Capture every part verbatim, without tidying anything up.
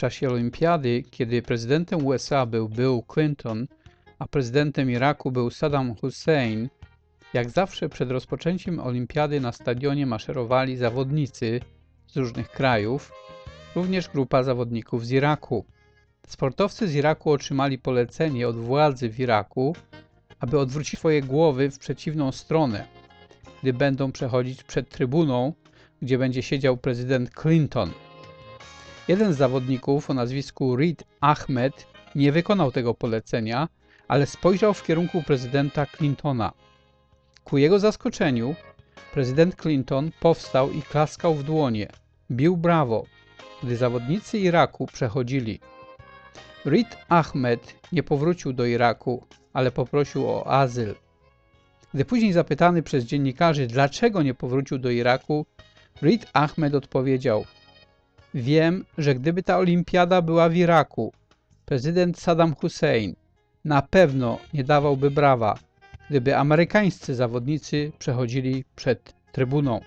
czasie olimpiady, kiedy prezydentem U S A był Bill Clinton, a prezydentem Iraku był Saddam Hussein, jak zawsze przed rozpoczęciem olimpiady na stadionie maszerowali zawodnicy z różnych krajów, również grupa zawodników z Iraku. Sportowcy z Iraku otrzymali polecenie od władzy w Iraku, aby odwrócić swoje głowy w przeciwną stronę, gdy będą przechodzić przed trybuną, gdzie będzie siedział prezydent Clinton. Jeden z zawodników o nazwisku Reed Ahmed nie wykonał tego polecenia, ale spojrzał w kierunku prezydenta Clintona. Ku jego zaskoczeniu prezydent Clinton powstał i klaskał w dłonie, bił brawo, gdy zawodnicy Iraku przechodzili. Reed Ahmed nie powrócił do Iraku, ale poprosił o azyl. Gdy później zapytany przez dziennikarzy, dlaczego nie powrócił do Iraku, Reed Ahmed odpowiedział: wiem, że gdyby ta olimpiada była w Iraku, prezydent Saddam Hussein na pewno nie dawałby brawa, gdyby amerykańscy zawodnicy przechodzili przed trybuną.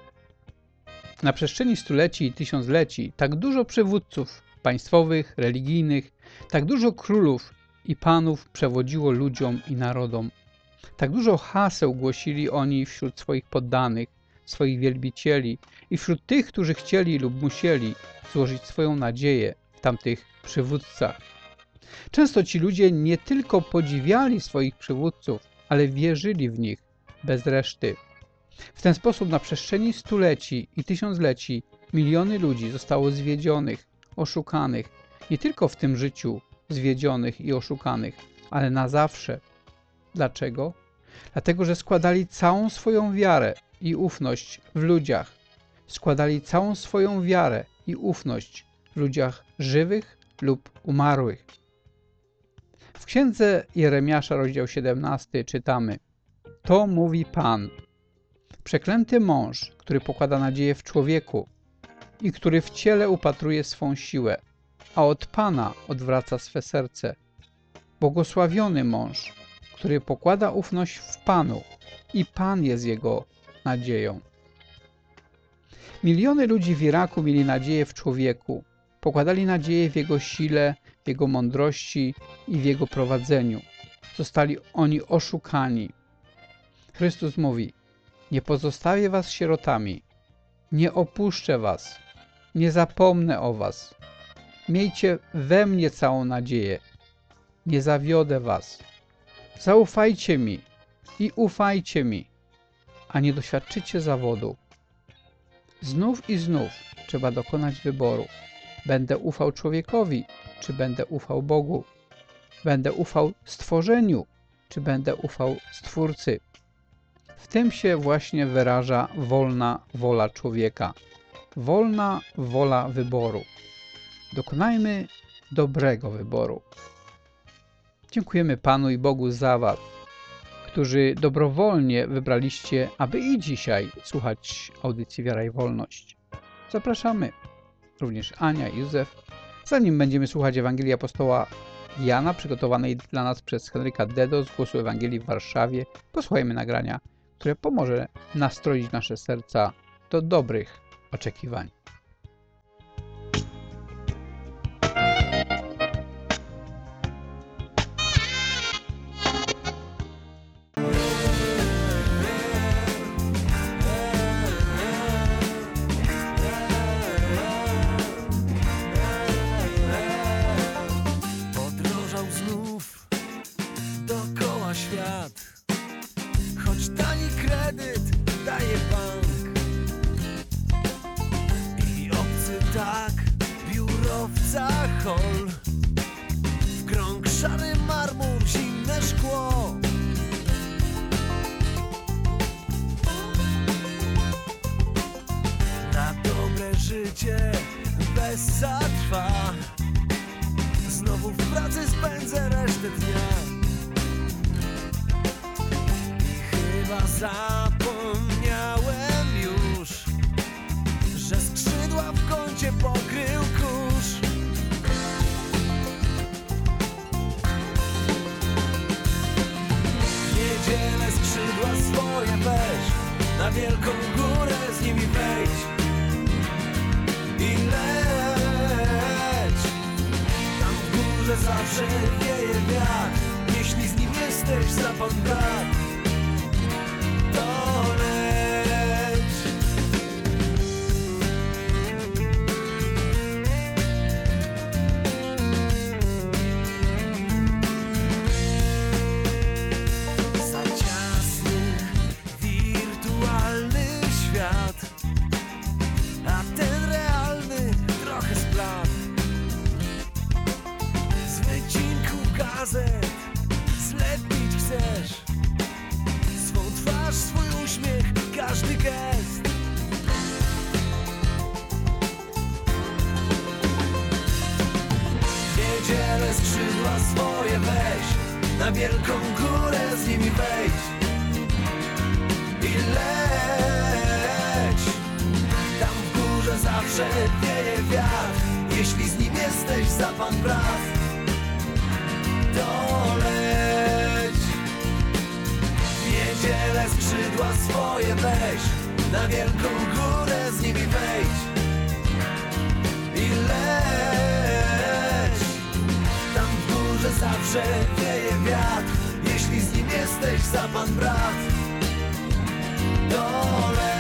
Na przestrzeni stuleci i tysiącleci tak dużo przywódców państwowych, religijnych, tak dużo królów i panów przewodziło ludziom i narodom. Tak dużo haseł głosili oni wśród swoich poddanych, swoich wielbicieli i wśród tych, którzy chcieli lub musieli złożyć swoją nadzieję w tamtych przywódcach. Często ci ludzie nie tylko podziwiali swoich przywódców, ale wierzyli w nich bez reszty. W ten sposób na przestrzeni stuleci i tysiącleci miliony ludzi zostało zwiedzionych, oszukanych, nie tylko w tym życiu zwiedzionych i oszukanych, ale na zawsze. Dlaczego? Dlatego, że składali całą swoją wiarę i ufność w ludziach. Składali całą swoją wiarę i ufność w ludziach żywych lub umarłych. W księdze Jeremiasza, rozdział siedemnasty, czytamy: to mówi Pan, przeklęty mąż, który pokłada nadzieję w człowieku i który w ciele upatruje swą siłę, a od Pana odwraca swe serce. Błogosławiony mąż, który pokłada ufność w Panu i Pan jest jego nadzieją. Miliony ludzi w Iraku mieli nadzieję w człowieku, pokładali nadzieję w jego sile, w jego mądrości i w jego prowadzeniu. Zostali oni oszukani. Chrystus mówi: nie pozostawię was sierotami, nie opuszczę was, nie zapomnę o was. Miejcie we mnie całą nadzieję, nie zawiodę was. Zaufajcie mi i ufajcie mi, a nie doświadczycie zawodu. Znów i znów trzeba dokonać wyboru. Będę ufał człowiekowi, czy będę ufał Bogu? Będę ufał stworzeniu, czy będę ufał Stwórcy? W tym się właśnie wyraża wolna wola człowieka. Wolna wola wyboru. Dokonajmy dobrego wyboru. Dziękujemy Panu i Bogu za was, którzy dobrowolnie wybraliście, aby i dzisiaj słuchać audycji Wiara i Wolność. Zapraszamy również Ania i Józef. Zanim będziemy słuchać Ewangelii apostoła Jana, przygotowanej dla nas przez Henryka Dedo z Głosu Ewangelii w Warszawie, posłuchajmy nagrania, które pomoże nastroić nasze serca do dobrych oczekiwań. Podróżał znów dookoła świat, choć tani kredyt daje bank i obcy tak, biurowca hol, w krąg szary marmur, zimne szkło. Na dobre życie Bessa trwa, znowu w pracy spędzę resztę dnia i chyba zapomniałem już, że skrzydła w kącie pokrył kurz. W niedzielę skrzydła swoje weź, na wielką górę z nimi wejdź i leć. górze zawsze wieje wiatr. Jeśli z nim jesteś za pan brat, to leć. Za ciasny, wirtualny świat, a ten realny trochę zbladł. Z wycinku gazet zlepić chcesz swą twarz, swój uśmiech, każdy gest. W niedzielę skrzydła swoje weź, na wielką górę z nimi wejdź i leć. Tam w górze zawsze wieje wiatr. Jeśli z nim jesteś za pan brat, to leć. W niedzielę skrzydła swoje weź, na wielką górę z nimi wejdź i leć. Tam w górze zawsze wieje wiatr. Jeśli z nim jesteś za pan brat, to leć.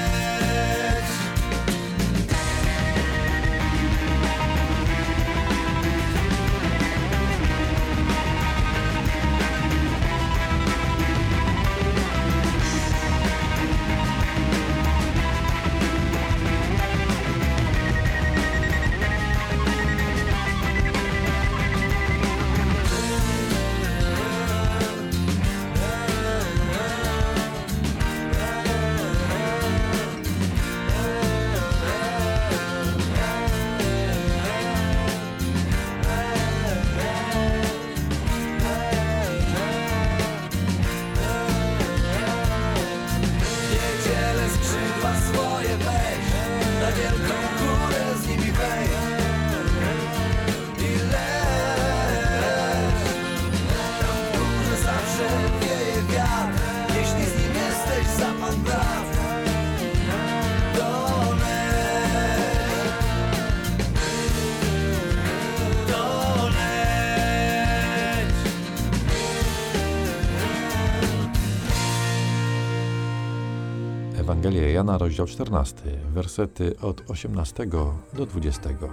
Ewangelia Jana, rozdział czternasty, wersety od osiemnastego do dwudziestego.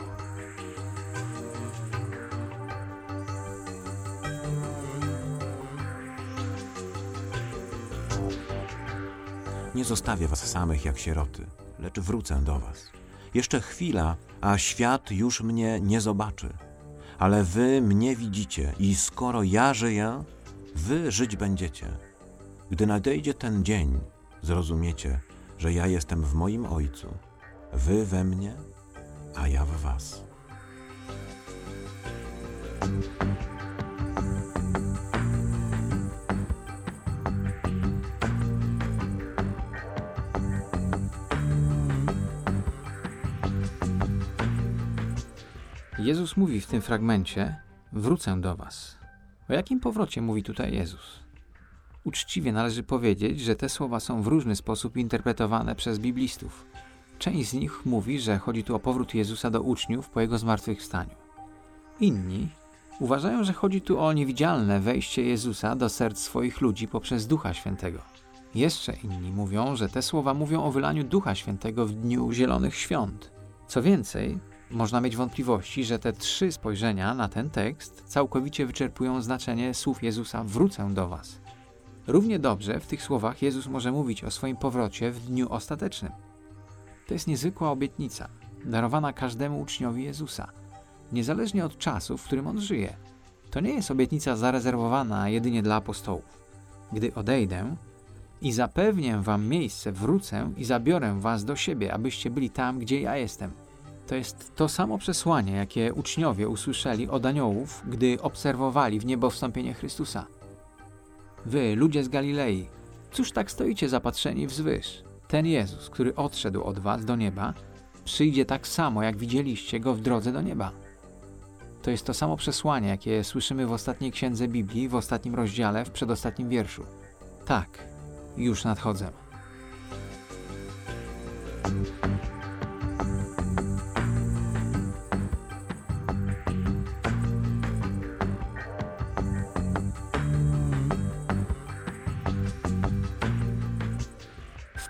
Nie zostawię was samych jak sieroty, lecz wrócę do was. Jeszcze chwila, a świat już mnie nie zobaczy. Ale wy mnie widzicie i skoro ja żyję, wy żyć będziecie. Gdy nadejdzie ten dzień, zrozumiecie, że ja jestem w moim Ojcu, wy we mnie, a ja w was. Jezus mówi w tym fragmencie: wrócę do was. O jakim powrocie mówi tutaj Jezus? Uczciwie należy powiedzieć, że te słowa są w różny sposób interpretowane przez biblistów. Część z nich mówi, że chodzi tu o powrót Jezusa do uczniów po Jego zmartwychwstaniu. Inni uważają, że chodzi tu o niewidzialne wejście Jezusa do serc swoich ludzi poprzez Ducha Świętego. Jeszcze inni mówią, że te słowa mówią o wylaniu Ducha Świętego w dniu Zielonych Świąt. Co więcej, można mieć wątpliwości, że te trzy spojrzenia na ten tekst całkowicie wyczerpują znaczenie słów Jezusa: wrócę do was. Równie dobrze w tych słowach Jezus może mówić o swoim powrocie w dniu ostatecznym. To jest niezwykła obietnica, darowana każdemu uczniowi Jezusa, niezależnie od czasu, w którym on żyje. To nie jest obietnica zarezerwowana jedynie dla apostołów. Gdy odejdę i zapewnię wam miejsce, wrócę i zabiorę was do siebie, abyście byli tam, gdzie ja jestem. To jest to samo przesłanie, jakie uczniowie usłyszeli od aniołów, gdy obserwowali w niebo wstąpienie Chrystusa. Wy, ludzie z Galilei, cóż tak stoicie zapatrzeni wzwyż? Ten Jezus, który odszedł od was do nieba, przyjdzie tak samo, jak widzieliście Go w drodze do nieba. To jest to samo przesłanie, jakie słyszymy w ostatniej księdze Biblii, w ostatnim rozdziale, w przedostatnim wierszu. Tak, już nadchodzę.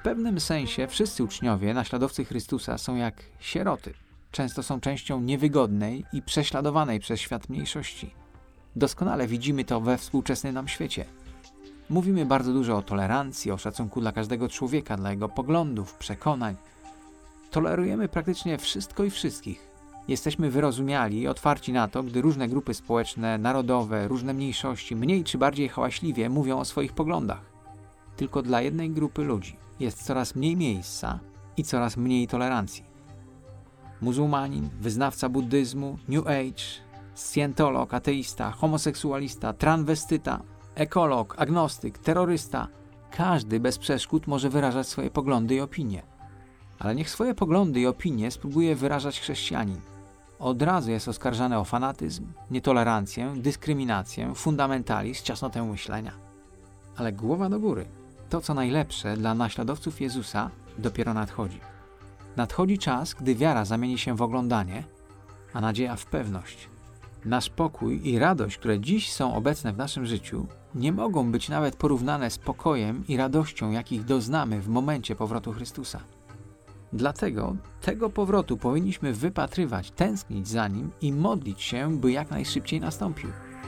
pewnym sensie wszyscy uczniowie, naśladowcy Chrystusa są jak sieroty. Często są częścią niewygodnej i prześladowanej przez świat mniejszości. Doskonale widzimy to we współczesnym nam świecie. Mówimy bardzo dużo o tolerancji, o szacunku dla każdego człowieka, dla jego poglądów, przekonań. Tolerujemy praktycznie wszystko i wszystkich. Jesteśmy wyrozumiali i otwarci na to, gdy różne grupy społeczne, narodowe, różne mniejszości, mniej czy bardziej hałaśliwie mówią o swoich poglądach. Tylko dla jednej grupy ludzi jest coraz mniej miejsca i coraz mniej tolerancji. Muzułmanin, wyznawca buddyzmu, New Age, scjentolog, ateista, homoseksualista, transwestyta, ekolog, agnostyk, terrorysta. Każdy bez przeszkód może wyrażać swoje poglądy i opinie. Ale niech swoje poglądy i opinie spróbuje wyrażać chrześcijanin. Od razu jest oskarżany o fanatyzm, nietolerancję, dyskryminację, fundamentalizm, ciasnotę myślenia. Ale głowa do góry. To, co najlepsze dla naśladowców Jezusa, dopiero nadchodzi. Nadchodzi czas, gdy wiara zamieni się w oglądanie, a nadzieja w pewność. Nasz pokój i radość, które dziś są obecne w naszym życiu, nie mogą być nawet porównane z pokojem i radością, jakich doznamy w momencie powrotu Chrystusa. Dlatego tego powrotu powinniśmy wypatrywać, tęsknić za Nim i modlić się, by jak najszybciej nastąpił.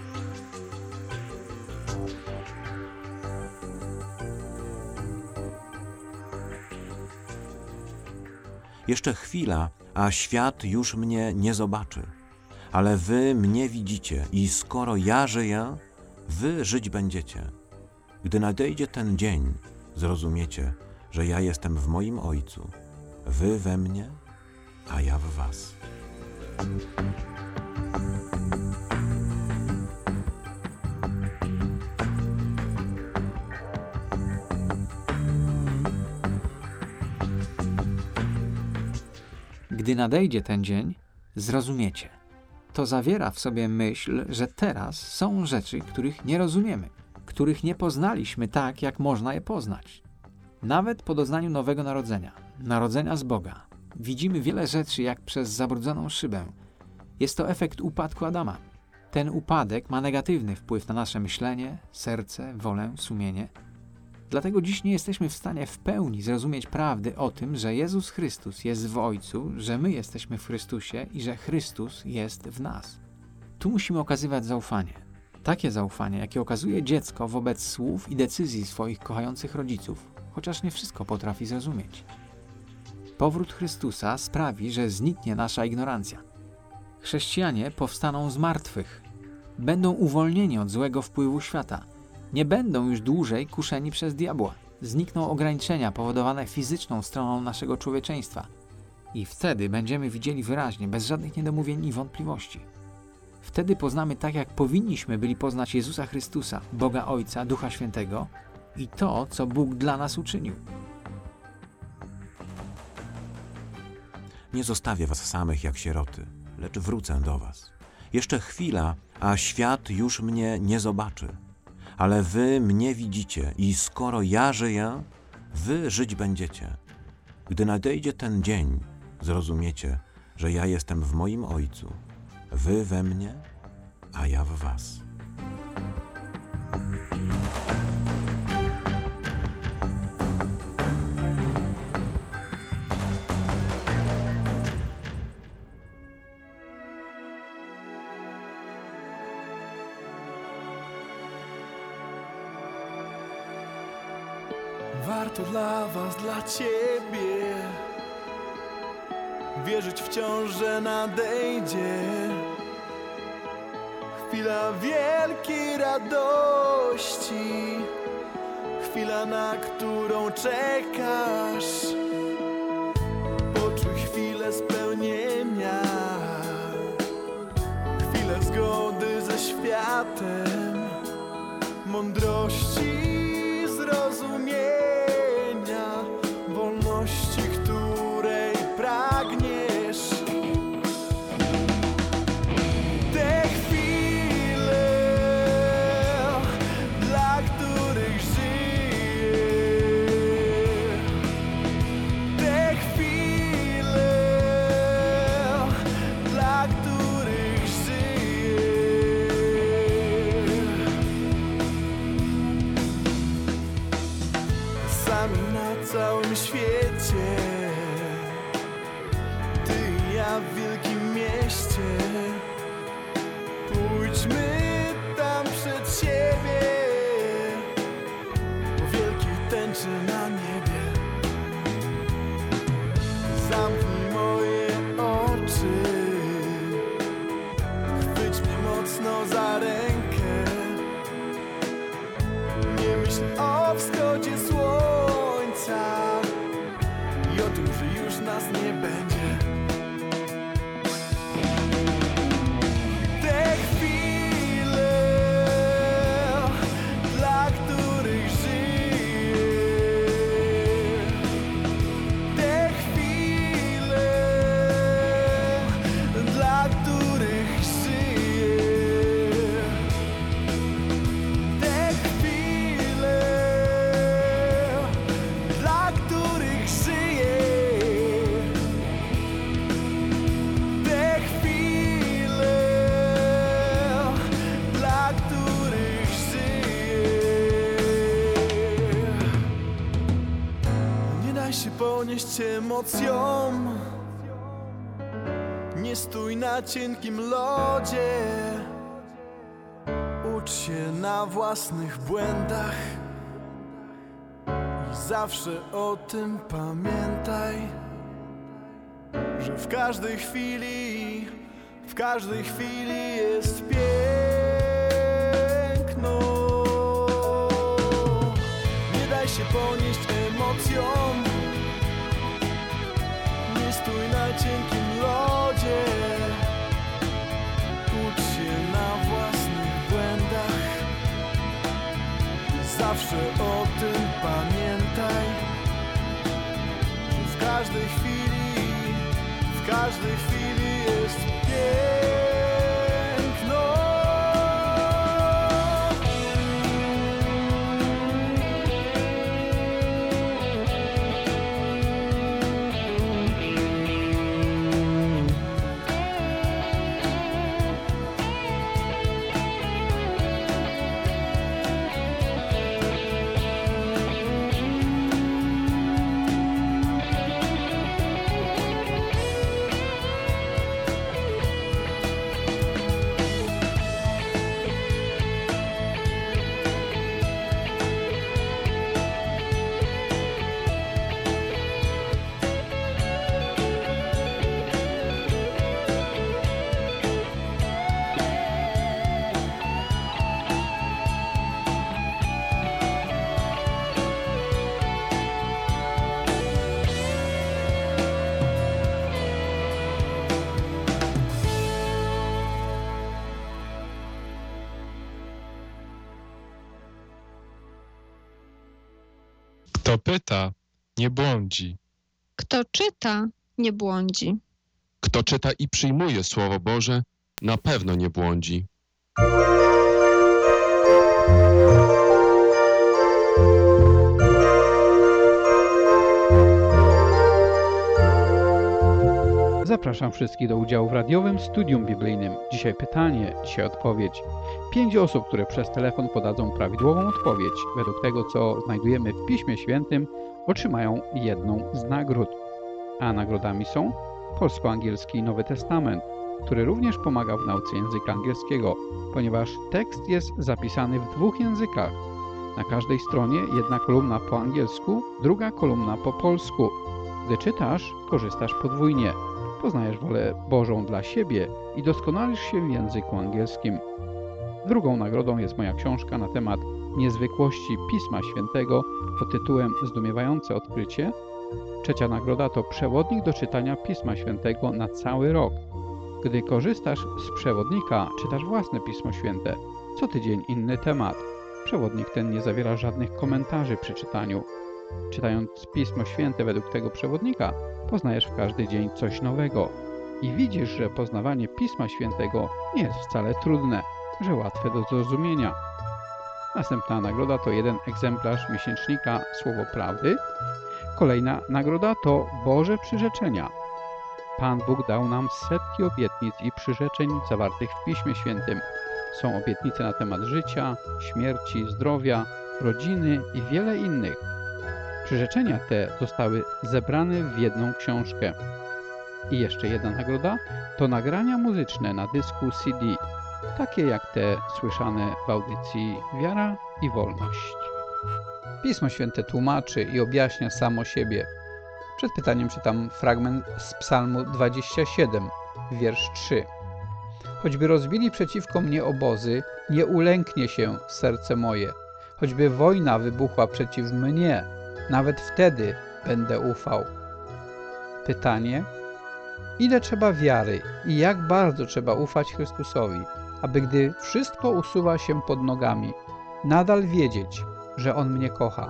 Jeszcze chwila, a świat już mnie nie zobaczy. Ale wy mnie widzicie i skoro ja żyję, wy żyć będziecie. Gdy nadejdzie ten dzień, zrozumiecie, że ja jestem w moim Ojcu, wy we mnie, a ja w was. Gdy nadejdzie ten dzień, zrozumiecie. To zawiera w sobie myśl, że teraz są rzeczy, których nie rozumiemy, których nie poznaliśmy tak, jak można je poznać. Nawet po doznaniu nowego narodzenia, narodzenia z Boga, widzimy wiele rzeczy jak przez zabrudzoną szybę. Jest to efekt upadku Adama. Ten upadek ma negatywny wpływ na nasze myślenie, serce, wolę, sumienie. Dlatego dziś nie jesteśmy w stanie w pełni zrozumieć prawdy o tym, że Jezus Chrystus jest w Ojcu, że my jesteśmy w Chrystusie i że Chrystus jest w nas. Tu musimy okazywać zaufanie. Takie zaufanie, jakie okazuje dziecko wobec słów i decyzji swoich kochających rodziców, chociaż nie wszystko potrafi zrozumieć. Powrót Chrystusa sprawi, że zniknie nasza ignorancja. Chrześcijanie powstaną z martwych. Będą uwolnieni od złego wpływu świata. Nie będą już dłużej kuszeni przez diabła. Znikną ograniczenia powodowane fizyczną stroną naszego człowieczeństwa. I wtedy będziemy widzieli wyraźnie, bez żadnych niedomówień i wątpliwości. Wtedy poznamy tak, jak powinniśmy byli poznać Jezusa Chrystusa, Boga Ojca, Ducha Świętego i to, co Bóg dla nas uczynił. Nie zostawię was samych jak sieroty, lecz wrócę do was. Jeszcze chwila, a świat już mnie nie zobaczy. Ale wy mnie widzicie i skoro ja żyję, wy żyć będziecie. Gdy nadejdzie ten dzień, zrozumiecie, że ja jestem w moim Ojcu, wy we mnie, a ja w was. Warto dla was, dla ciebie wierzyć wciąż, że nadejdzie chwila wielkiej radości, chwila, na którą czekasz. Poczuj chwilę spełnienia, chwilę zgody ze światem, mądrości, zrozumienia, wolności, której pragniesz. Te chwile, dla których żyję, te chwile, dla których żyję. ponieść emocjom. Nie stój na cienkim lodzie. Ucz się na własnych błędach i zawsze o tym pamiętaj, że w każdej chwili, w każdej chwili jest piękno. Nie daj się ponieść emocjom. Nie stój na cienkim lodzie. Ucz się na własnych błędach. Zawsze o tym pamiętaj, że w każdej chwili, w każdej chwili jest piękno. Kto pyta, nie błądzi. Kto czyta, nie błądzi. Kto czyta i przyjmuje Słowo Boże, na pewno nie błądzi. Zapraszam wszystkich do udziału w radiowym studium biblijnym. Dzisiaj pytanie, dzisiaj odpowiedź. Pięć osób, które przez telefon podadzą prawidłową odpowiedź według tego, co znajdujemy w Piśmie Świętym, otrzymają jedną z nagród. A nagrodami są polsko-angielski Nowy Testament, który również pomaga w nauce języka angielskiego, ponieważ tekst jest zapisany w dwóch językach. Na każdej stronie jedna kolumna po angielsku, druga kolumna po polsku. Gdy czytasz, korzystasz podwójnie. Poznajesz wolę Bożą dla siebie i doskonalisz się w języku angielskim. Drugą nagrodą jest moja książka na temat niezwykłości Pisma Świętego pod tytułem Zdumiewające odkrycie. Trzecia nagroda to przewodnik do czytania Pisma Świętego na cały rok. Gdy korzystasz z przewodnika, czytasz własne Pismo Święte. Co tydzień inny temat. Przewodnik ten nie zawiera żadnych komentarzy przy czytaniu. Czytając Pismo Święte według tego przewodnika, poznajesz w każdy dzień coś nowego. I widzisz, że poznawanie Pisma Świętego nie jest wcale trudne, że łatwe do zrozumienia. Następna nagroda to jeden egzemplarz miesięcznika Słowo Prawdy. Kolejna nagroda to Boże Przyrzeczenia. Pan Bóg dał nam setki obietnic i przyrzeczeń zawartych w Piśmie Świętym. Są obietnice na temat życia, śmierci, zdrowia, rodziny i wiele innych. Przyrzeczenia te zostały zebrane w jedną książkę. I jeszcze jedna nagroda to nagrania muzyczne na dysku C D, takie jak te słyszane w audycji Wiara i Wolność. Pismo Święte tłumaczy i objaśnia samo siebie. Przed pytaniem czytam fragment z Psalmu dwudziestego siódmego, wiersz trzy. Choćby rozbili przeciwko mnie obozy, nie ulęknie się serce moje. Choćby wojna wybuchła przeciw mnie, nawet wtedy będę ufał. Pytanie: ile trzeba wiary i jak bardzo trzeba ufać Chrystusowi, aby gdy wszystko usuwa się pod nogami, nadal wiedzieć, że On mnie kocha?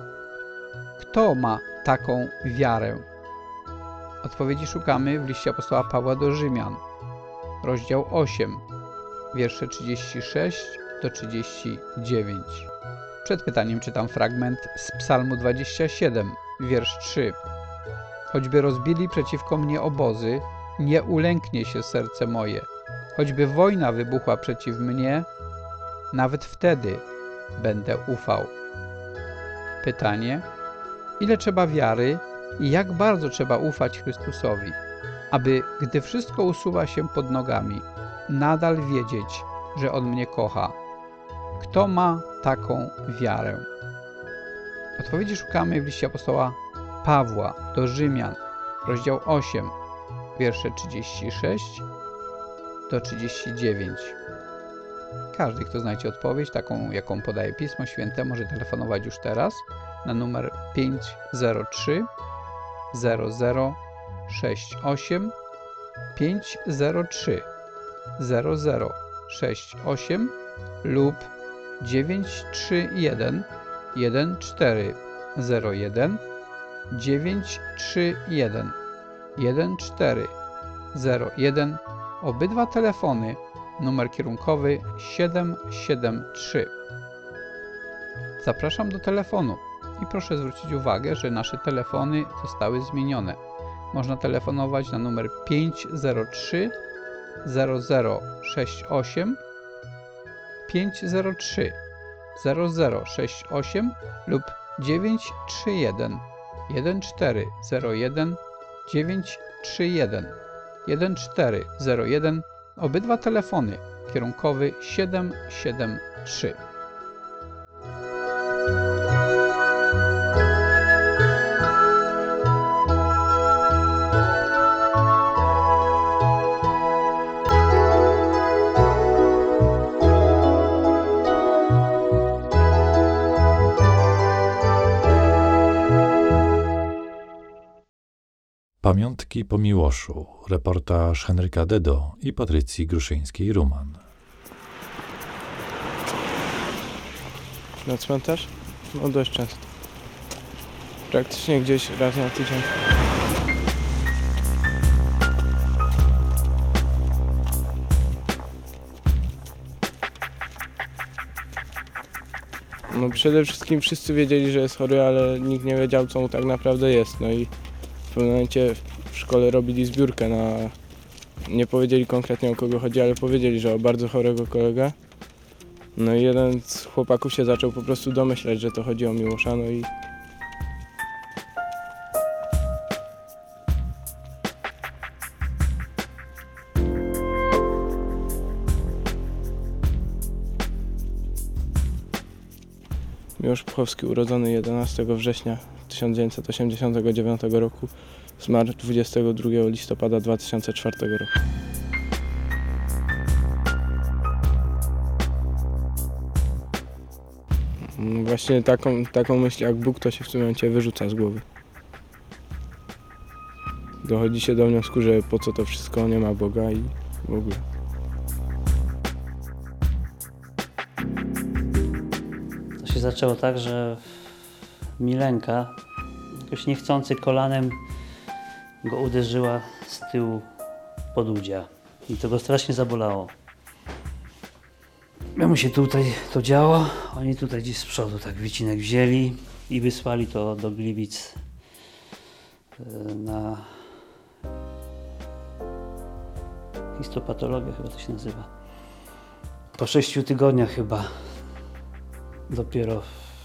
Kto ma taką wiarę? Odpowiedzi szukamy w liście apostoła Pawła do Rzymian, rozdział osiem, wiersze trzydziesty szósty do trzydziestego dziewiątego. Przed pytaniem czytam fragment z Psalmu dwudziestego siódmego, wiersz trzy. Choćby rozbili przeciwko mnie obozy, nie ulęknie się serce moje. Choćby wojna wybuchła przeciw mnie, nawet wtedy będę ufał. Pytanie: ile trzeba wiary i jak bardzo trzeba ufać Chrystusowi, aby, gdy wszystko usuwa się pod nogami, nadal wiedzieć, że On mnie kocha. Kto ma taką wiarę? Odpowiedzi szukamy w liście apostoła Pawła do Rzymian, rozdział osiem, wiersze trzydzieści sześć do trzydzieści dziewięć. Każdy, kto znajdzie odpowiedź, taką jaką podaje Pismo Święte, może telefonować już teraz na numer pięć zero trzy zero zero sześć osiem pięć zero trzy zero zero sześć osiem lub dziewięć trzy jeden jeden cztery zero jeden dziewięć trzy jeden jeden cztery zero jeden. Obydwa telefony, numer kierunkowy siedem siedem trzy. Zapraszam do telefonu i proszę zwrócić uwagę, że nasze telefony zostały zmienione. Można telefonować na numer pięć zero trzy zero zero sześć osiem pięć zero trzy zero zero sześć osiem lub dziewięć trzy jeden jeden cztery zero jeden dziewięć trzy jeden jeden cztery zero jeden. Obydwa telefony, kierunkowy siedem siedem trzy. Pamiątki po Miłoszu. Reportaż Henryka Dedo i Patrycji Gruszyńskiej-Ruman. Na cmentarz? No dość często. Praktycznie gdzieś raz na tydzień. No przede wszystkim wszyscy wiedzieli, że jest chory, ale nikt nie wiedział, co mu tak naprawdę jest. No i w pewnym momencie w szkole robili zbiórkę na... Nie powiedzieli konkretnie, o kogo chodzi, ale powiedzieli, że o bardzo chorego kolegę. No i jeden z chłopaków się zaczął po prostu domyślać, że to chodzi o Miłosza, no i... Miłosz Puchowski, urodzony jedenastego września tysiąc dziewięćset osiemdziesiątego dziewiątego roku, zmarł dwudziestego drugiego listopada dwa tysiące czwartego roku. Właśnie taką, taką myśl jak Bóg to się w tym momencie wyrzuca z głowy. Dochodzi się do wniosku, że po co to wszystko, nie ma Boga i w ogóle. To się zaczęło tak, że Milenka jakoś niechcący kolanem go uderzyła z tyłu pod udzia i to go strasznie zabolało. Mu się tutaj to działo, oni tutaj gdzieś z przodu tak wycinek wzięli i wysłali to do Gliwic na histopatologię, chyba to się nazywa. Po sześciu tygodniach chyba dopiero,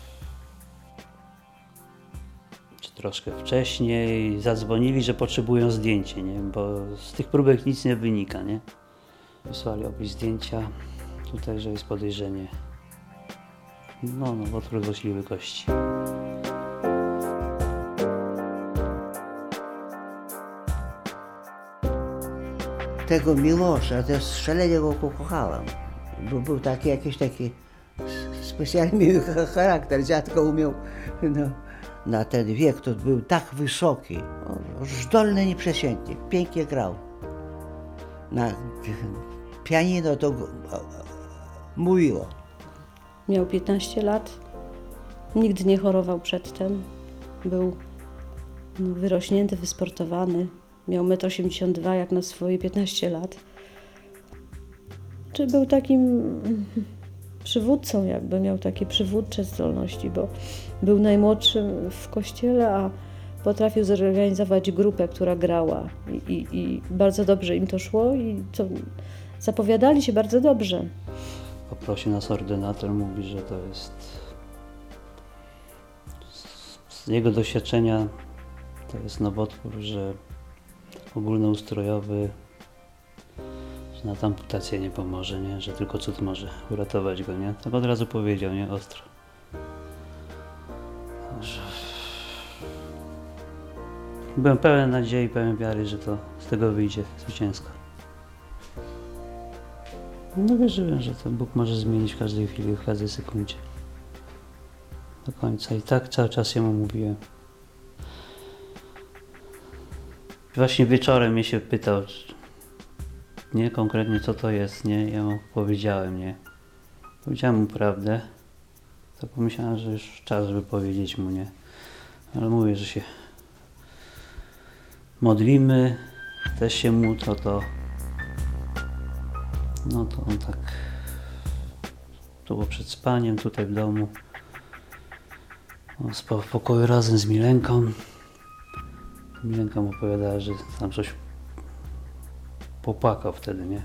czy troszkę wcześniej, zadzwonili, że potrzebują zdjęcie, nie? Bo z tych próbek nic nie wynika, nie? Wysłali opis zdjęcia. Tutaj, że jest podejrzenie. No, no, odkrył śliwy kości. Tego Miłosza, to szalenie go kochałam. Bo był taki jakiś taki specjalny miły charakter, dziadko umiał. No, na ten wiek to był tak wysoki, no, zdolny, nieprzeciętnie, pięknie grał. Na pianino to mówiło. Miał piętnaście lat, nigdy nie chorował przedtem. Był no, wyrośnięty, wysportowany. Miał metr osiemdziesiąt dwa jak na swoje piętnaście lat. Czy był takim przywódcą, jakby miał takie przywódcze zdolności, bo był najmłodszym w kościele, a potrafił zorganizować grupę, która grała i, i, i bardzo dobrze im to szło i to zapowiadali się bardzo dobrze. Poprosił nas ordynator, mówi, że to jest z jego doświadczenia to jest nowotwór, że ogólnoustrojowy, że na amputację nie pomoże, nie? Że tylko cud może uratować go, nie? Tak od razu powiedział, nie? Ostro. Że... Byłem pełen nadziei, pełen wiary, że to z tego wyjdzie zwycięsko. No wierzyłem, że to Bóg może zmienić w każdej chwili, w każdej sekundzie. Do końca. I tak cały czas jemu mówiłem. Właśnie wieczorem mnie się pytał, nie konkretnie co to jest, nie? Ja mu powiedziałem, nie? Powiedziałem mu prawdę. To pomyślałem, że już czas, żeby powiedzieć mu, nie? Ale mówię, że się modlimy, też się módl o to. No to on tak to było przed spaniem tutaj w domu. On spał w pokoju razem z Milenką. Milenka mu opowiadała, że tam coś popłakał wtedy, nie?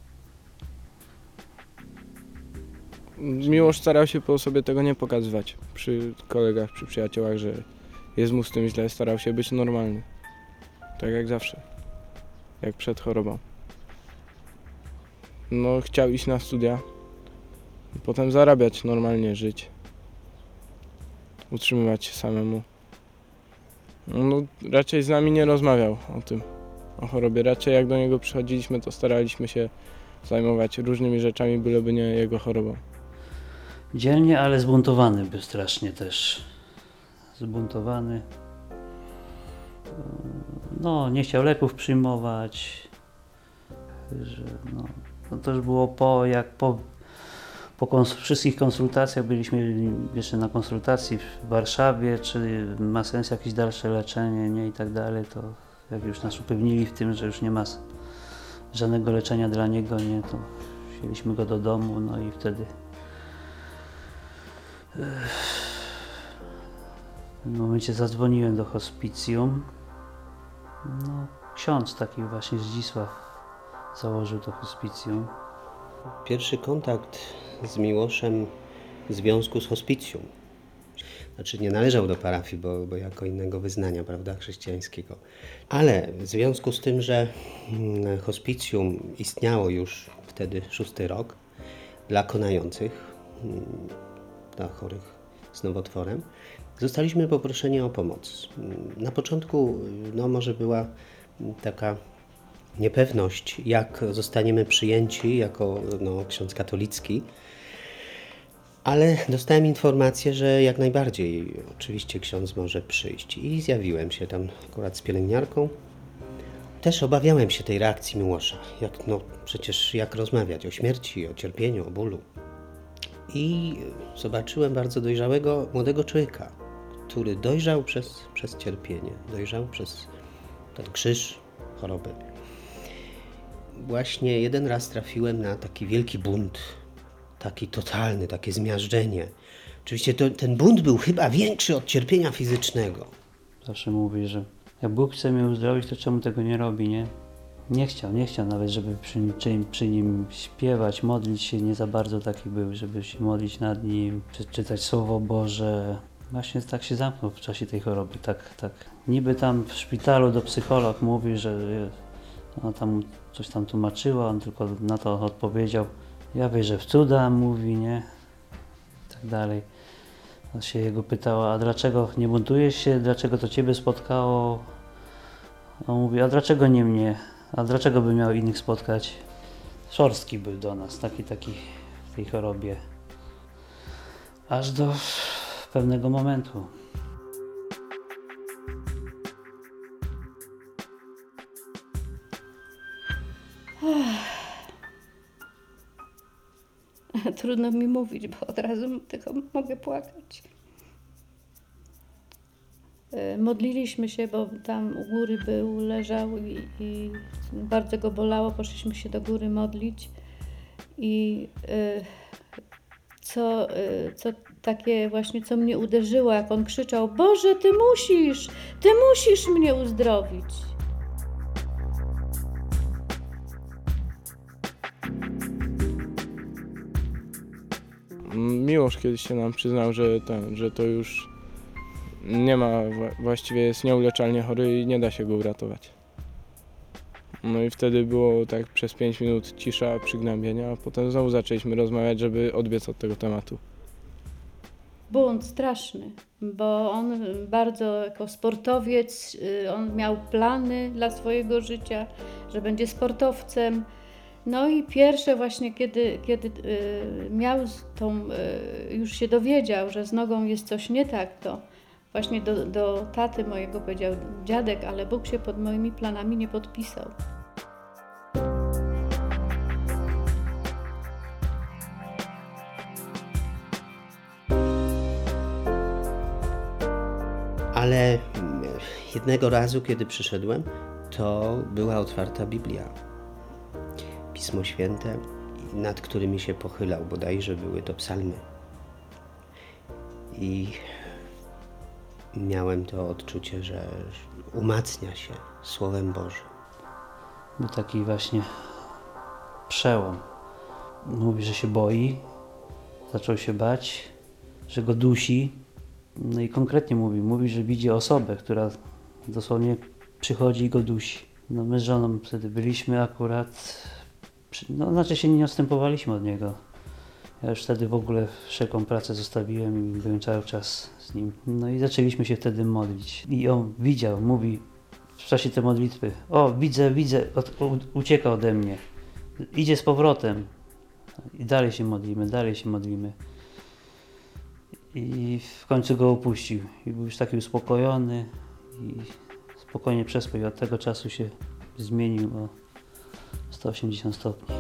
Miłosz starał się po sobie tego nie pokazywać. Przy kolegach, przy przyjaciołach, że jest mu z tym źle, starał się być normalny. Tak jak zawsze. Jak przed chorobą. No, chciał iść na studia. Potem zarabiać, normalnie żyć. Utrzymywać się samemu. No, raczej z nami nie rozmawiał o tym, o chorobie. Raczej jak do niego przychodziliśmy, to staraliśmy się zajmować różnymi rzeczami, byleby nie jego chorobą. Dzielnie, ale zbuntowany był strasznie też. Zbuntowany. No, nie chciał leków przyjmować. Że no, no to już było po, jak po, po kons- wszystkich konsultacjach, byliśmy jeszcze na konsultacji w Warszawie, czy ma sens jakieś dalsze leczenie, nie i tak dalej, to jak już nas upewnili w tym, że już nie ma żadnego leczenia dla niego, nie, to wzięliśmy go do domu, no i wtedy w tym momencie zadzwoniłem do hospicjum. No, ksiądz taki właśnie Zdzisław założył to hospicjum. Pierwszy kontakt z Miłoszem w związku z hospicjum. Znaczy nie należał do parafii, bo, bo jako innego wyznania, prawda, chrześcijańskiego. Ale w związku z tym, że hospicjum istniało już wtedy szósty rok dla konających, dla chorych z nowotworem, zostaliśmy poproszeni o pomoc. Na początku no, może była taka niepewność, jak zostaniemy przyjęci jako no, ksiądz katolicki, ale dostałem informację, że jak najbardziej oczywiście ksiądz może przyjść i zjawiłem się tam akurat z pielęgniarką. Też obawiałem się tej reakcji Miłosza, jak, no, przecież jak rozmawiać o śmierci, o cierpieniu, o bólu. I zobaczyłem bardzo dojrzałego, młodego człowieka, który dojrzał przez, przez cierpienie, dojrzał przez ten krzyż choroby. Właśnie jeden raz trafiłem na taki wielki bunt, taki totalny, takie zmiażdżenie. Oczywiście to, ten bunt był chyba większy od cierpienia fizycznego. Zawsze mówi, że jak Bóg chce mnie uzdrowić, to czemu tego nie robi, nie? Nie chciał, nie chciał nawet, żeby przy, przy, przy nim śpiewać, modlić się, nie za bardzo taki był, żeby się modlić nad nim, przeczytać Słowo Boże. Właśnie tak się zamknął w czasie tej choroby, tak, tak. Niby tam w szpitalu do psycholog mówi, że ona tam coś tam tłumaczyła, on tylko na to odpowiedział, ja wierzę w cuda, mówi, nie? I tak dalej. On się jego pytała, a dlaczego nie buntujesz się, dlaczego to ciebie spotkało? On mówi, a dlaczego nie mnie? A dlaczego by miał innych spotkać? Szorstki był do nas, taki, taki w tej chorobie. Aż do pewnego momentu. Trudno mi mówić, bo od razu tylko mogę płakać. Modliliśmy się, bo tam u góry był, leżał i, i bardzo go bolało. Poszliśmy się do góry modlić i y, co, y, co takie właśnie, co mnie uderzyło, jak on krzyczał, Boże, Ty musisz, Ty musisz mnie uzdrowić. Miłosz kiedyś się nam przyznał, że, ten, że to już nie ma, właściwie jest nieuleczalnie chory i nie da się go uratować. No i wtedy było tak przez pięć minut cisza, przygnębienia, a potem znowu zaczęliśmy rozmawiać, żeby odbiec od tego tematu. Bunt straszny, bo on bardzo jako sportowiec, on miał plany dla swojego życia, że będzie sportowcem. No i pierwsze właśnie, kiedy, kiedy miał tą, już się dowiedział, że z nogą jest coś nie tak, to właśnie do, do taty mojego powiedział: dziadek, ale Bóg się pod moimi planami nie podpisał. Ale jednego razu, kiedy przyszedłem, to była otwarta Biblia. Pismo Święte, nad którymi się pochylał, bodajże były to psalmy. I miałem to odczucie, że umacnia się Słowem Bożym. Był taki właśnie przełom. Mówi, że się boi, zaczął się bać, że go dusi. No i konkretnie mówi, mówi, że widzi osobę, która dosłownie przychodzi i go dusi. No my z żoną wtedy byliśmy akurat, no znaczy się nie odstępowaliśmy od niego. Ja już wtedy w ogóle wszelką pracę zostawiłem i byłem cały czas z nim. No i zaczęliśmy się wtedy modlić. I on widział, mówi w czasie tej modlitwy: o, widzę, widzę, od, u, ucieka ode mnie, idzie z powrotem. I dalej się modlimy, dalej się modlimy. I w końcu go opuścił. I był już taki uspokojony i spokojnie przespał. I od tego czasu się zmienił o sto osiemdziesiąt stopni.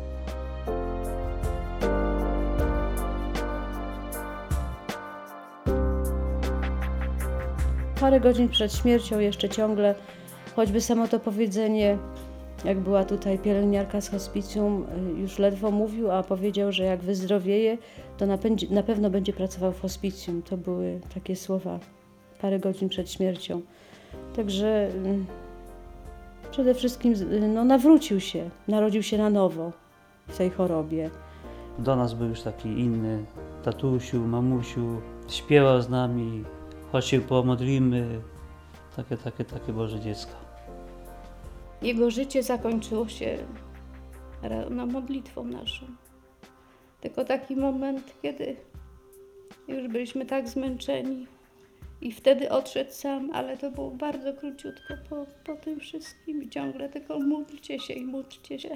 Parę godzin przed śmiercią jeszcze ciągle, choćby samo to powiedzenie, jak była tutaj pielęgniarka z hospicjum, już ledwo mówił, a powiedział, że jak wyzdrowieje, to na, pędzi, na pewno będzie pracował w hospicjum. To były takie słowa parę godzin przed śmiercią. Także przede wszystkim no, nawrócił się, narodził się na nowo w tej chorobie. Do nas był już taki inny, tatusiu, mamusiu, śpiewał z nami, chodź się pomodlimy, takie, takie, takie Boże dziecko. Jego życie zakończyło się no, modlitwą naszą. Tylko taki moment, kiedy już byliśmy tak zmęczeni i wtedy odszedł sam, ale to było bardzo króciutko po, po tym wszystkim i ciągle tylko módlcie się i módlcie się.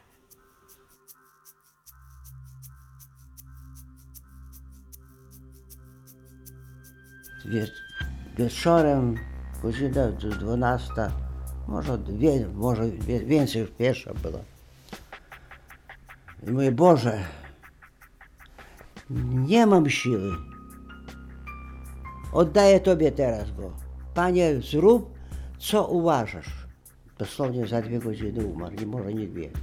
Wie, wieczorem, godzina dwunasta, może, wie, może więcej już pierwsza była. I mówię: Boże, nie mam siły. Oddaję Tobie teraz go. Panie, zrób, co uważasz. Dosłownie za dwie godziny umarł, nie może nie dwie.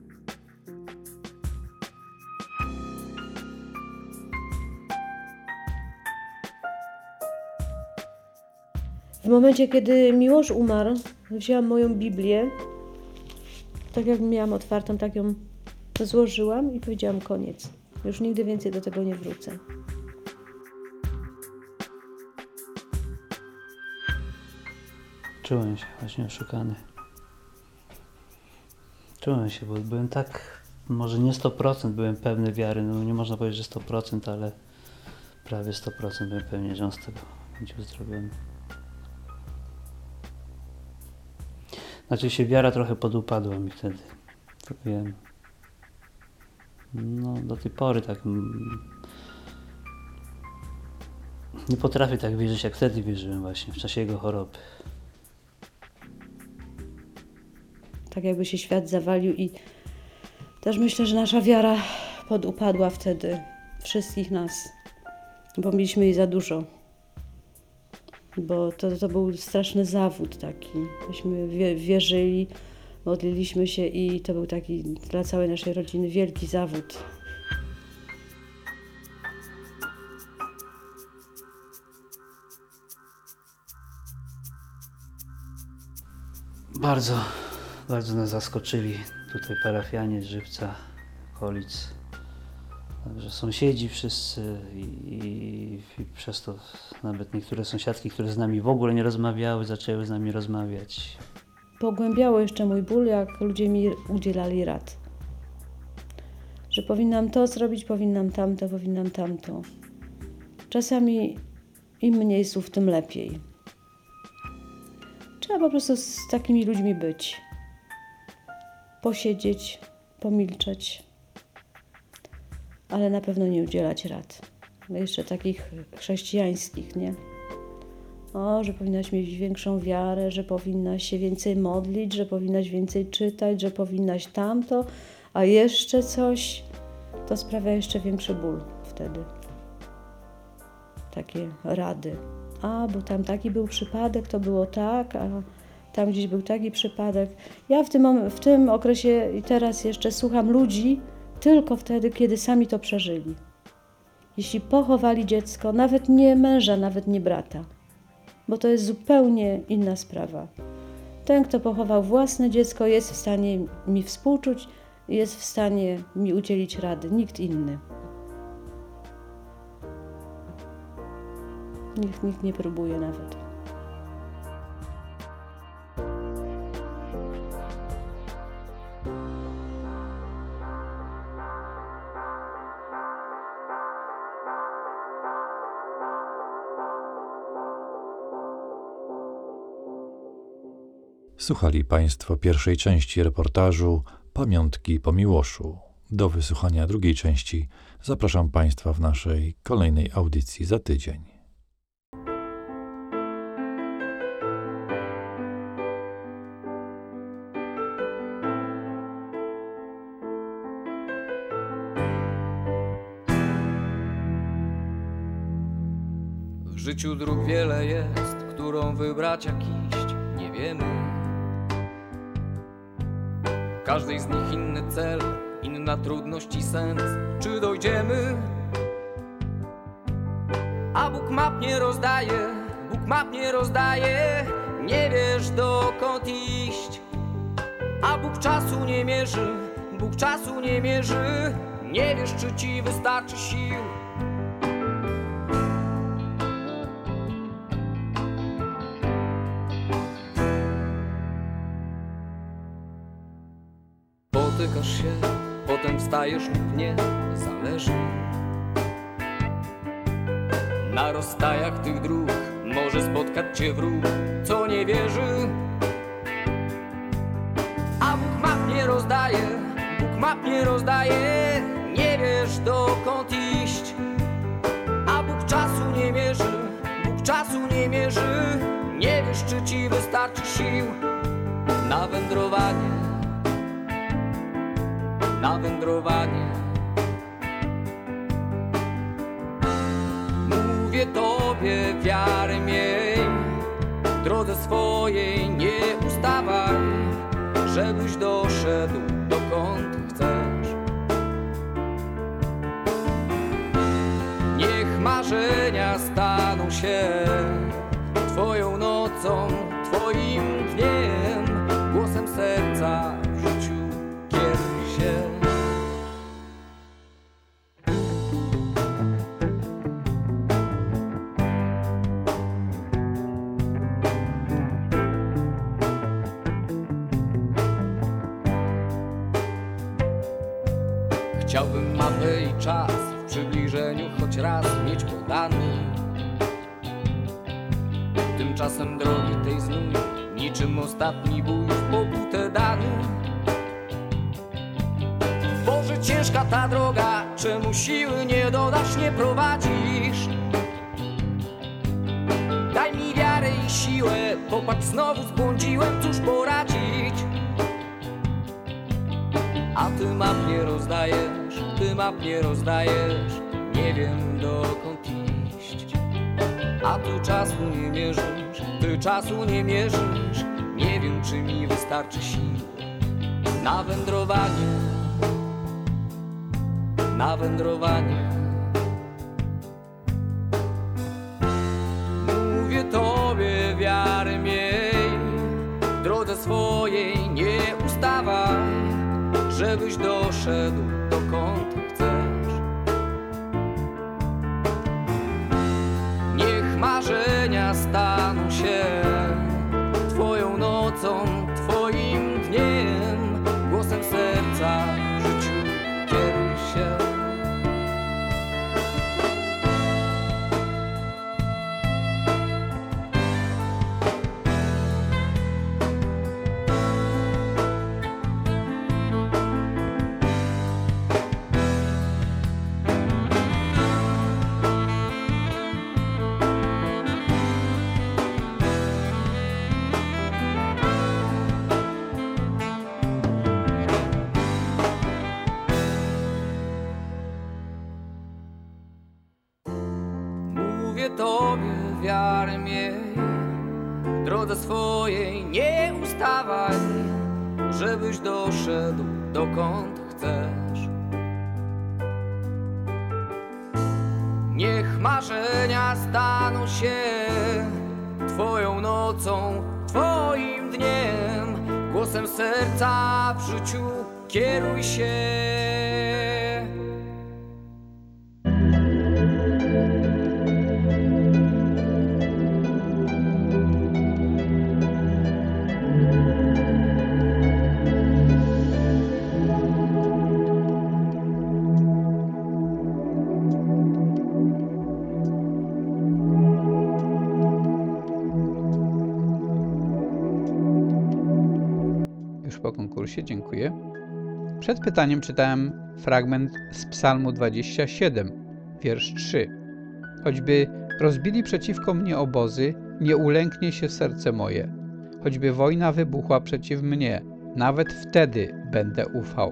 W momencie, kiedy Miłosz umarł, wzięłam moją Biblię, tak jak miałam otwartą, tak ją złożyłam i powiedziałam: koniec. Już nigdy więcej do tego nie wrócę. Czułem się właśnie oszukany. Czułem się, bo byłem tak, może nie sto procent byłem pewny wiary, no nie można powiedzieć, że sto procent, ale prawie sto procent byłem pewny, że on z tego będzie uzdrowiony. Znaczy się wiara trochę podupadła mi wtedy, to wiem. No do tej pory tak nie potrafię tak wierzyć, jak wtedy wierzyłem właśnie, w czasie jego choroby. Tak jakby się świat zawalił i też myślę, że nasza wiara podupadła wtedy, wszystkich nas, bo mieliśmy jej za dużo. Bo to, to był straszny zawód taki. Myśmy wierzyli, modliliśmy się i to był taki dla całej naszej rodziny wielki zawód. Bardzo, bardzo nas zaskoczyli tutaj parafianie z Żywca, okolic. Także sąsiedzi wszyscy i, i i, i przez to nawet niektóre sąsiadki, które z nami w ogóle nie rozmawiały, zaczęły z nami rozmawiać. Pogłębiało jeszcze mój ból, jak ludzie mi udzielali rad. Że powinnam to zrobić, powinnam tamto, powinnam tamto. Czasami im mniej słów, tym lepiej. Trzeba po prostu z takimi ludźmi być. Posiedzieć, pomilczeć, ale na pewno nie udzielać rad. Jeszcze takich chrześcijańskich, nie? O, że powinnaś mieć większą wiarę, że powinnaś się więcej modlić, że powinnaś więcej czytać, że powinnaś tamto, a jeszcze coś, to sprawia jeszcze większy ból wtedy. Takie rady. A, bo tam taki był przypadek, to było tak, a tam gdzieś był taki przypadek. Ja w tym, w tym okresie i teraz jeszcze słucham ludzi tylko wtedy, kiedy sami to przeżyli. Jeśli pochowali dziecko, nawet nie męża, nawet nie brata, bo to jest zupełnie inna sprawa. Ten, kto pochował własne dziecko, jest w stanie mi współczuć, jest w stanie mi udzielić rady, nikt inny. Nikt, nikt nie próbuje nawet. Słuchali Państwo pierwszej części reportażu Pamiątki po Miłoszu. Do wysłuchania drugiej części zapraszam Państwa w naszej kolejnej audycji za tydzień. W życiu dróg wiele jest, którą wybrać jak iść, nie wiemy. Każdej z nich inny cel, inna trudność i sens. Czy dojdziemy? A Bóg map nie rozdaje, Bóg map nie rozdaje. Nie wiesz dokąd iść. A Bóg czasu nie mierzy, Bóg czasu nie mierzy. Nie wiesz, czy ci wystarczy sił. Potykasz się, potem wstajesz lub nie, zależy. Na rozstajach tych dróg może spotkać cię wróg, co nie wierzy. A Bóg map nie rozdaje, Bóg map nie rozdaje. Nie wiesz dokąd iść. A Bóg czasu nie mierzy, Bóg czasu nie mierzy. Nie wiesz, czy ci wystarczy sił na wędrowanie, na wędrowanie. Mówię tobie, wiarę miej, w drodze swojej nie ustawaj, żebyś doszedł dokąd chcesz. Niech marzenia staną się twoją nocą, twoim dniem, głosem serca w życiu kieruj się. Chciałbym mapę i czas w przybliżeniu choć raz mieć podany. Tymczasem drogi tej znój, niczym ostatni bój w pokutę dany. Boże, ciężka ta droga, czemu siły nie dodasz, nie prowadzisz? Daj mi wiarę i siłę, popatrz, znowu zbłądziłem, cóż poradzić? A ty map nie rozdajesz, ty map nie rozdajesz. Nie wiem dokąd iść. A ty czasu nie mierzysz, ty czasu nie mierzysz. Nie wiem, czy mi wystarczy sił na wędrowanie, na wędrowanie. Mówię tobie, wiarę miej, w drodze swojej nie ustawaj, żebyś doszedł dokąd chcesz. mówię Tobie, wiarę miej, w drodze swojej nie ustawaj, żebyś doszedł dokąd chcesz. Niech marzenia staną się Twoją nocą, Twoim dniem, głosem serca w życiu kieruj się. Po konkursie, dziękuję. Przed pytaniem czytałem fragment z Psalmu dwudziestego siódmego, wiersz trzy. Choćby rozbili przeciwko mnie obozy, nie ulęknie się serce moje. Choćby wojna wybuchła przeciw mnie, nawet wtedy będę ufał.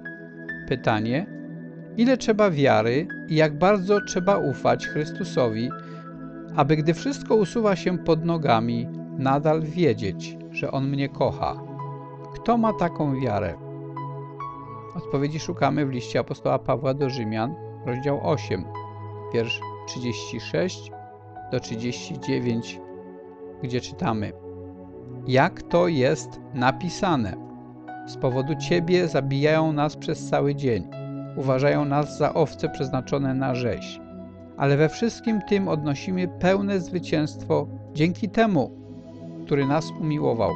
Pytanie: ile trzeba wiary i jak bardzo trzeba ufać Chrystusowi, aby gdy wszystko usuwa się pod nogami, nadal wiedzieć, że On mnie kocha? Kto ma taką wiarę? Odpowiedzi szukamy w liście apostoła Pawła do Rzymian, rozdział osiem, wiersz trzydziesty szósty do trzydziestego dziewiątego, gdzie czytamy: jak to jest napisane? Z powodu Ciebie zabijają nas przez cały dzień, uważają nas za owce przeznaczone na rzeź. Ale we wszystkim tym odnosimy pełne zwycięstwo dzięki temu, który nas umiłował.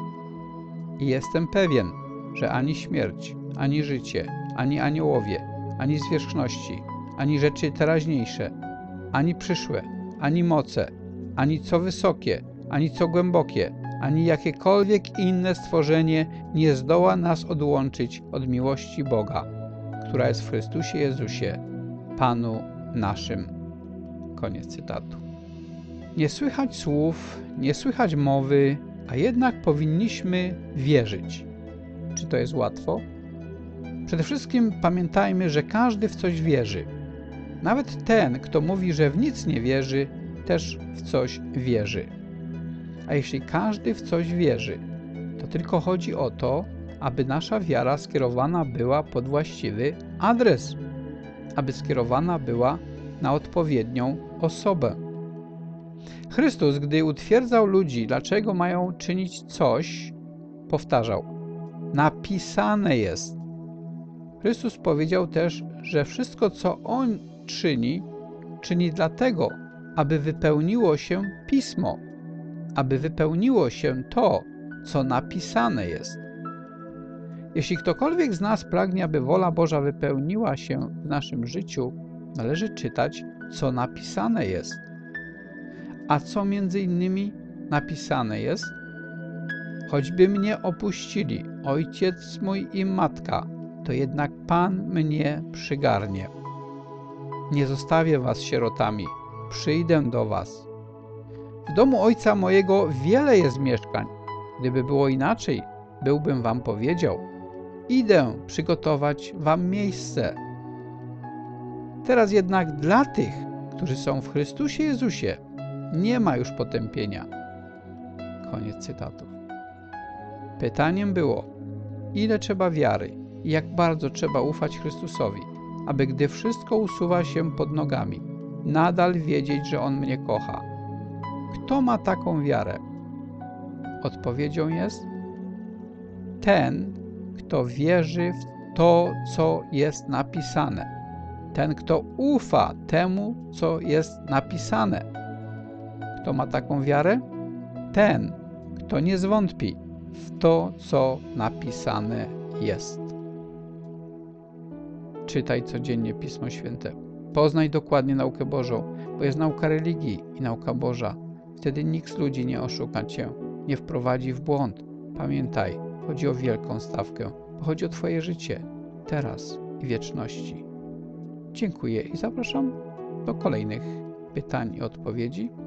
I jestem pewien, że ani śmierć, ani życie, ani aniołowie, ani zwierzchności, ani rzeczy teraźniejsze, ani przyszłe, ani moce, ani co wysokie, ani co głębokie, ani jakiekolwiek inne stworzenie nie zdoła nas odłączyć od miłości Boga, która jest w Chrystusie Jezusie, Panu naszym. Koniec cytatu. Nie słychać słów, nie słychać mowy, a jednak powinniśmy wierzyć. Czy to jest łatwo? Przede wszystkim pamiętajmy, że każdy w coś wierzy. Nawet ten, kto mówi, że w nic nie wierzy, też w coś wierzy. A jeśli każdy w coś wierzy, to tylko chodzi o to, aby nasza wiara skierowana była pod właściwy adres, aby skierowana była na odpowiednią osobę. Chrystus, gdy utwierdzał ludzi, dlaczego mają czynić coś, powtarzał: napisane jest. Chrystus powiedział też, że wszystko, co On czyni, czyni dlatego, aby wypełniło się Pismo, aby wypełniło się to, co napisane jest. Jeśli ktokolwiek z nas pragnie, aby wola Boża wypełniła się w naszym życiu, należy czytać, co napisane jest. A co między innymi napisane jest? Choćby mnie opuścili ojciec mój i matka, to jednak Pan mnie przygarnie. Nie zostawię was sierotami, przyjdę do was. W domu ojca mojego wiele jest mieszkań. Gdyby było inaczej, byłbym wam powiedział: idę przygotować wam miejsce. Teraz jednak dla tych, którzy są w Chrystusie Jezusie, nie ma już potępienia. Koniec cytatów. Pytaniem było, ile trzeba wiary i jak bardzo trzeba ufać Chrystusowi, aby gdy wszystko usuwa się pod nogami, nadal wiedzieć, że On mnie kocha. Kto ma taką wiarę? Odpowiedzią jest ten, kto wierzy w to, co jest napisane. Ten, kto ufa temu, co jest napisane. Kto ma taką wiarę? Ten, kto nie zwątpi w to, co napisane jest. Czytaj codziennie Pismo Święte. Poznaj dokładnie naukę Bożą, bo jest nauka religii i nauka Boża. Wtedy nikt z ludzi nie oszuka cię, nie wprowadzi w błąd. Pamiętaj, chodzi o wielką stawkę, bo chodzi o twoje życie, teraz i wieczności. Dziękuję i zapraszam do kolejnych pytań i odpowiedzi.